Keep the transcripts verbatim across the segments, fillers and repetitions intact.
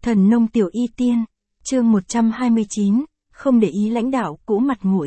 Thần nông tiểu y tiên, chương một trăm hai mươi chín, không để ý lãnh đạo cũ mặt mũi.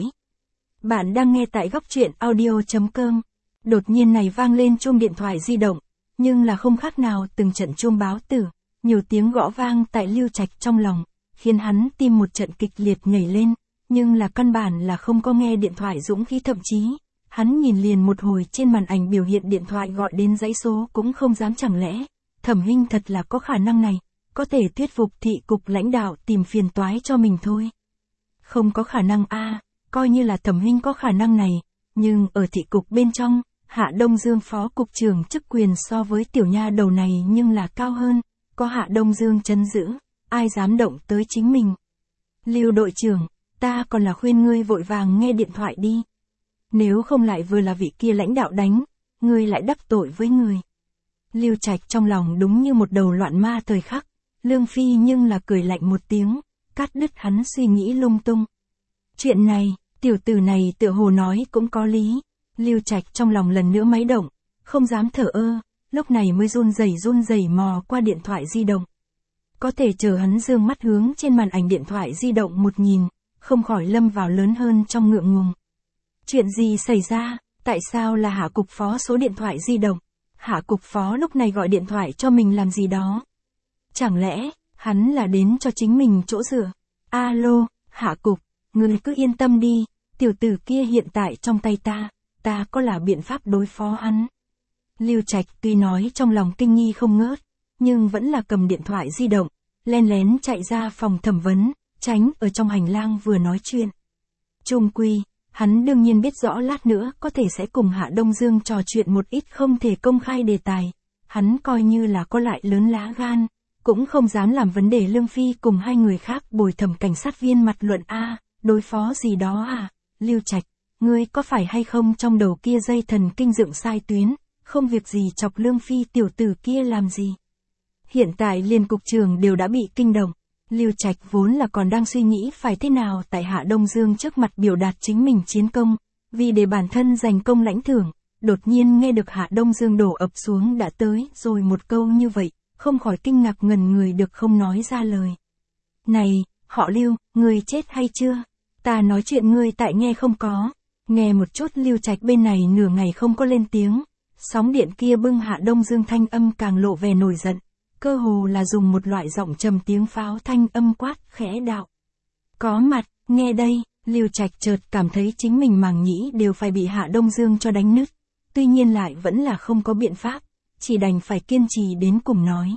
Bạn đang nghe tại góc truyện audio chấm com. Đột nhiên này vang lên chuông điện thoại di động, nhưng là không khác nào từng trận chuông báo tử, nhiều tiếng gõ vang tại Lưu Trạch trong lòng, khiến hắn tim một trận kịch liệt nhảy lên, nhưng là căn bản là không có nghe điện thoại dũng khí, thậm chí, hắn nhìn liền một hồi trên màn ảnh biểu hiện điện thoại gọi đến dãy số cũng không dám, chẳng lẽ, Thẩm Hinh thật là có khả năng này, có thể thuyết phục thị cục lãnh đạo tìm phiền toái cho mình thôi. Không có khả năng a, à, coi như là Thẩm Hinh có khả năng này, nhưng ở thị cục bên trong, Hạ Đông Dương phó cục trưởng chức quyền so với tiểu nha đầu này nhưng là cao hơn, có Hạ Đông Dương trấn giữ, ai dám động tới chính mình. Lưu đội trưởng, ta còn là khuyên ngươi vội vàng nghe điện thoại đi. Nếu không lại vừa là vị kia lãnh đạo đánh, ngươi lại đắc tội với người. Lưu Trạch trong lòng đúng như một đầu loạn ma thời khắc, Lương Phi nhưng là cười lạnh một tiếng, cắt đứt hắn suy nghĩ lung tung. Chuyện này, tiểu tử này tựa hồ nói cũng có lý. Lưu Trạch trong lòng lần nữa máy động, không dám thở ơ, lúc này mới run rẩy run rẩy mò qua điện thoại di động. Có thể chờ hắn dương mắt hướng trên màn ảnh điện thoại di động một nhìn, không khỏi lâm vào lớn hơn trong ngượng ngùng. Chuyện gì xảy ra, tại sao là Hạ cục phó số điện thoại di động? Hạ cục phó lúc này gọi điện thoại cho mình làm gì đó? Chẳng lẽ, hắn là đến cho chính mình chỗ dựa? Alo, Hạ cục, ngươi cứ yên tâm đi, tiểu tử kia hiện tại trong tay ta, ta có là biện pháp đối phó hắn. Lưu Trạch tuy nói trong lòng kinh nghi không ngớt, nhưng vẫn là cầm điện thoại di động, len lén chạy ra phòng thẩm vấn, tránh ở trong hành lang vừa nói chuyện. Chung quy, hắn đương nhiên biết rõ lát nữa có thể sẽ cùng Hạ Đông Dương trò chuyện một ít không thể công khai đề tài, hắn coi như là có lại lớn lá gan, cũng không dám làm vấn đề Lương Phi cùng hai người khác bồi thẩm cảnh sát viên mặt luận a, đối phó gì đó à, Lưu Trạch, ngươi có phải hay không trong đầu kia dây thần kinh dựng sai tuyến, không việc gì chọc Lương Phi tiểu tử kia làm gì. Hiện tại liên cục trưởng đều đã bị kinh động, Lưu Trạch vốn là còn đang suy nghĩ phải thế nào tại Hạ Đông Dương trước mặt biểu đạt chính mình chiến công, vì để bản thân giành công lãnh thưởng, đột nhiên nghe được Hạ Đông Dương đổ ập xuống đã tới rồi một câu như vậy, không khỏi kinh ngạc ngẩn người được không nói ra lời. Này, họ Lưu, ngươi chết hay chưa? Ta nói chuyện ngươi tại nghe không có. Nghe một chút Lưu Trạch bên này nửa ngày không có lên tiếng, sóng điện kia bưng Hạ Đông Dương thanh âm càng lộ vẻ nổi giận, cơ hồ là dùng một loại giọng trầm tiếng pháo thanh âm quát khẽ đạo. Có mặt, nghe đây, Lưu Trạch chợt cảm thấy chính mình màng nhĩ đều phải bị Hạ Đông Dương cho đánh nứt, tuy nhiên lại vẫn là không có biện pháp, chỉ đành phải kiên trì đến cùng nói.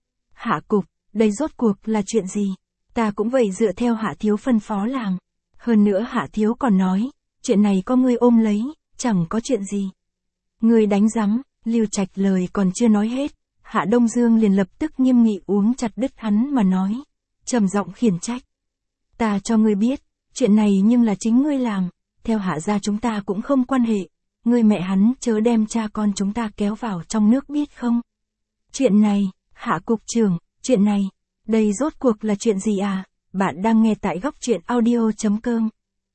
Hạ cục, đây rốt cuộc là chuyện gì? Ta cũng vậy dựa theo Hạ thiếu phân phó làm. Hơn nữa Hạ thiếu còn nói, chuyện này có ngươi ôm lấy, chẳng có chuyện gì. Ngươi đánh rắm, Lưu Trạch lời còn chưa nói hết, Hạ Đông Dương liền lập tức nghiêm nghị uống chặt đứt hắn mà nói, trầm giọng khiển trách. Ta cho ngươi biết, chuyện này nhưng là chính ngươi làm, theo Hạ gia chúng ta cũng không quan hệ, ngươi mẹ hắn chớ đem cha con chúng ta kéo vào trong nước biết không? Chuyện này, Hạ cục trưởng, chuyện này, đây rốt cuộc là chuyện gì à? Bạn đang nghe tại góc truyện audio chấm com.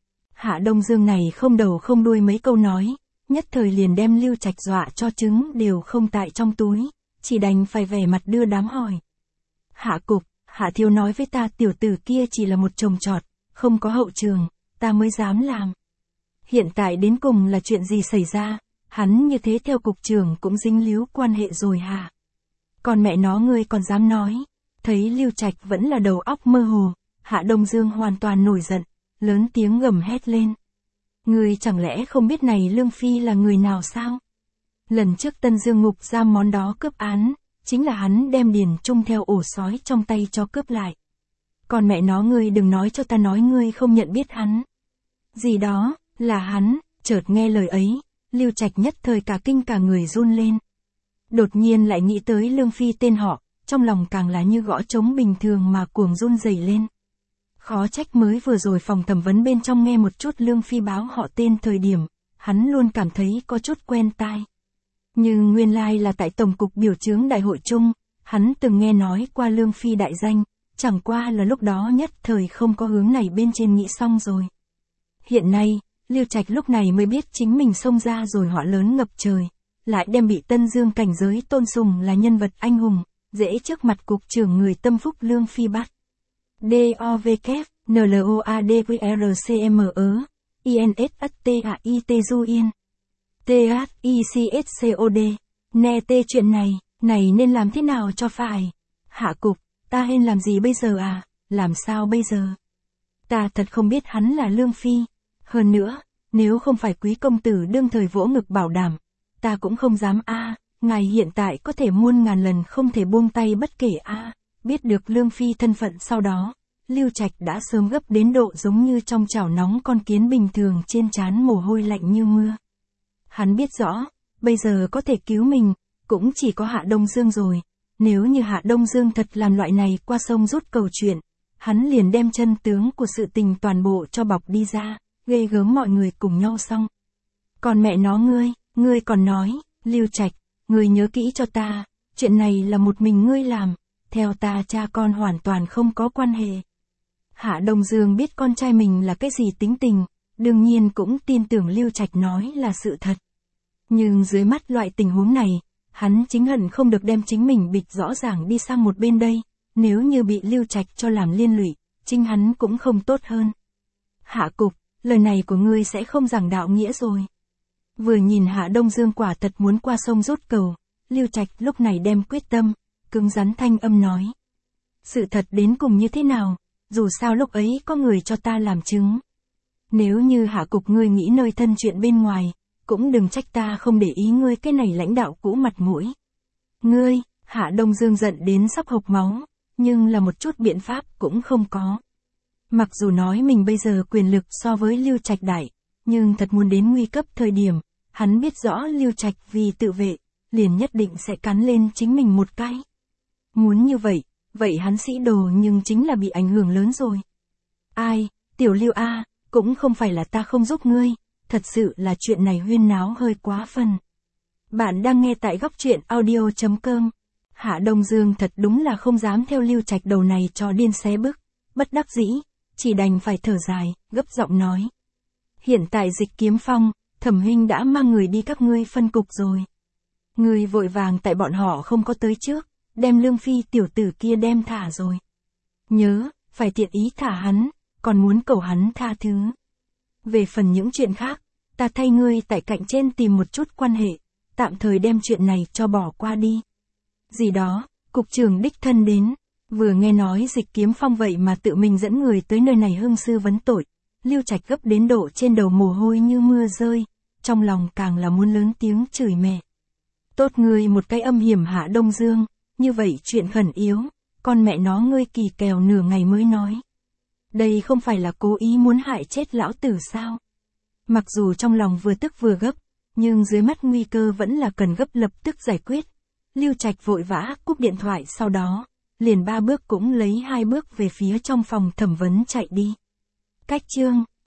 Hạ Đông Dương này không đầu không đuôi mấy câu nói, nhất thời liền đem Lưu Trạch dọa cho trứng đều không tại trong túi, chỉ đành phải vẻ mặt đưa đám hỏi. Hạ cục, Hạ thiếu nói với ta tiểu tử kia chỉ là một trồng trọt, không có hậu trường, ta mới dám làm. Hiện tại đến cùng là chuyện gì xảy ra, hắn như thế theo cục trưởng cũng dính líu quan hệ rồi hả? Còn mẹ nó ngươi còn dám nói, thấy Lưu Trạch vẫn là đầu óc mơ hồ, Hạ Đông Dương hoàn toàn nổi giận, lớn tiếng gầm hét lên. Ngươi chẳng lẽ không biết này Lương Phi là người nào sao? Lần trước Tân Dương ngục ra món đó cướp án, chính là hắn đem Điền Trung theo ổ sói trong tay cho cướp lại. Còn mẹ nó ngươi đừng nói cho ta nói ngươi không nhận biết hắn. Gì đó, là hắn, chợt nghe lời ấy, Lưu Trạch nhất thời cả kinh cả người run lên. Đột nhiên lại nghĩ tới Lương Phi tên họ, trong lòng càng là như gõ trống bình thường mà cuồng run rẩy lên. Khó trách mới vừa rồi phòng thẩm vấn bên trong nghe một chút Lương Phi báo họ tên thời điểm, hắn luôn cảm thấy có chút quen tai. Nhưng nguyên lai là tại Tổng cục biểu chướng đại hội chung, hắn từng nghe nói qua Lương Phi đại danh, chẳng qua là lúc đó nhất thời không có hướng này bên trên nghĩ xong rồi. Hiện nay, Lưu Trạch lúc này mới biết chính mình xông ra rồi họa lớn ngập trời, lại đem bị Tân Dương cảnh giới tôn sùng là nhân vật anh hùng, dễ trước mặt cục trưởng người tâm phúc Lương Phi bắt. D O V K N L O A D Q R C M E I N S H T A I T Du Yên T H I C S C O D. Nè tê chuyện này, này nên làm thế nào cho phải? Hạ cục, ta nên làm gì bây giờ à? Làm sao bây giờ? Ta thật không biết hắn là Lương Phi. Hơn nữa, nếu không phải quý công tử đương thời vỗ ngực bảo đảm, ta cũng không dám a. Ngài hiện tại có thể muôn ngàn lần không thể buông tay bất kể a. Biết được Lương Phi thân phận sau đó, Lưu Trạch đã sớm gấp đến độ giống như trong chảo nóng con kiến bình thường, trên trán mồ hôi lạnh như mưa. Hắn biết rõ, bây giờ có thể cứu mình, cũng chỉ có Hạ Đông Dương rồi. Nếu như Hạ Đông Dương thật làm loại này qua sông rút cầu chuyện, hắn liền đem chân tướng của sự tình toàn bộ cho bọc đi ra, ghê gớm mọi người cùng nhau xong. Còn mẹ nó ngươi, ngươi còn nói, Lưu Trạch, ngươi nhớ kỹ cho ta, chuyện này là một mình ngươi làm, theo ta cha con hoàn toàn không có quan hệ. Hạ Đông Dương biết con trai mình là cái gì tính tình, đương nhiên cũng tin tưởng Lưu Trạch nói là sự thật. Nhưng dưới mắt loại tình huống này, hắn chính hận không được đem chính mình bịt rõ ràng đi sang một bên đây, nếu như bị Lưu Trạch cho làm liên lụy, chính hắn cũng không tốt hơn. Hạ cục, lời này của ngươi sẽ không giảng đạo nghĩa rồi. Vừa nhìn Hạ Đông Dương quả thật muốn qua sông rút cầu, Lưu Trạch lúc này đem quyết tâm, cứng rắn thanh âm nói. Sự thật đến cùng như thế nào, dù sao lúc ấy có người cho ta làm chứng. Nếu như Hạ cục ngươi nghĩ nơi thân chuyện bên ngoài, cũng đừng trách ta không để ý ngươi cái này lãnh đạo cũ mặt mũi. Ngươi, Hạ Đông Dương giận đến sắp hộc máu, nhưng là một chút biện pháp cũng không có. Mặc dù nói mình bây giờ quyền lực so với Lưu Trạch đại, nhưng thật muốn đến nguy cấp thời điểm, hắn biết rõ Lưu Trạch vì tự vệ, liền nhất định sẽ cắn lên chính mình một cái. Muốn như vậy, vậy hắn sĩ đồ nhưng chính là bị ảnh hưởng lớn rồi. Ai, tiểu Lưu A, cũng không phải là ta không giúp ngươi, thật sự là chuyện này huyên náo hơi quá phần. Bạn đang nghe tại góc truyện audio chấm com. Hạ Đông Dương thật đúng là không dám theo Lưu Trạch đầu này cho điên xé bức, bất đắc dĩ, chỉ đành phải thở dài, gấp giọng nói. Hiện tại Dịch Kiếm Phong, Thẩm huynh đã mang người đi các ngươi phân cục rồi. Ngươi vội vàng tại bọn họ không có tới trước, đem Lương Phi tiểu tử kia đem thả rồi. Nhớ, phải tiện ý thả hắn, còn muốn cầu hắn tha thứ. Về phần những chuyện khác, ta thay ngươi tại cạnh trên tìm một chút quan hệ, tạm thời đem chuyện này cho bỏ qua đi. Gì đó, cục trưởng đích thân đến, vừa nghe nói Dịch Kiếm Phong vậy mà tự mình dẫn người tới nơi này hưng sư vấn tội, Lưu Trạch gấp đến độ trên đầu mồ hôi như mưa rơi, trong lòng càng là muốn lớn tiếng chửi mẹ. Tốt ngươi một cái âm hiểm Hạ Đông Dương, như vậy chuyện khẩn yếu, con mẹ nó ngươi kỳ kèo nửa ngày mới nói. Đây không phải là cố ý muốn hại chết lão tử sao? Mặc dù trong lòng vừa tức vừa gấp, nhưng dưới mắt nguy cơ vẫn là cần gấp lập tức giải quyết. Lưu Trạch vội vã cúp điện thoại, sau đó, liền ba bước cũng lấy hai bước về phía trong phòng thẩm vấn chạy đi. Cách chương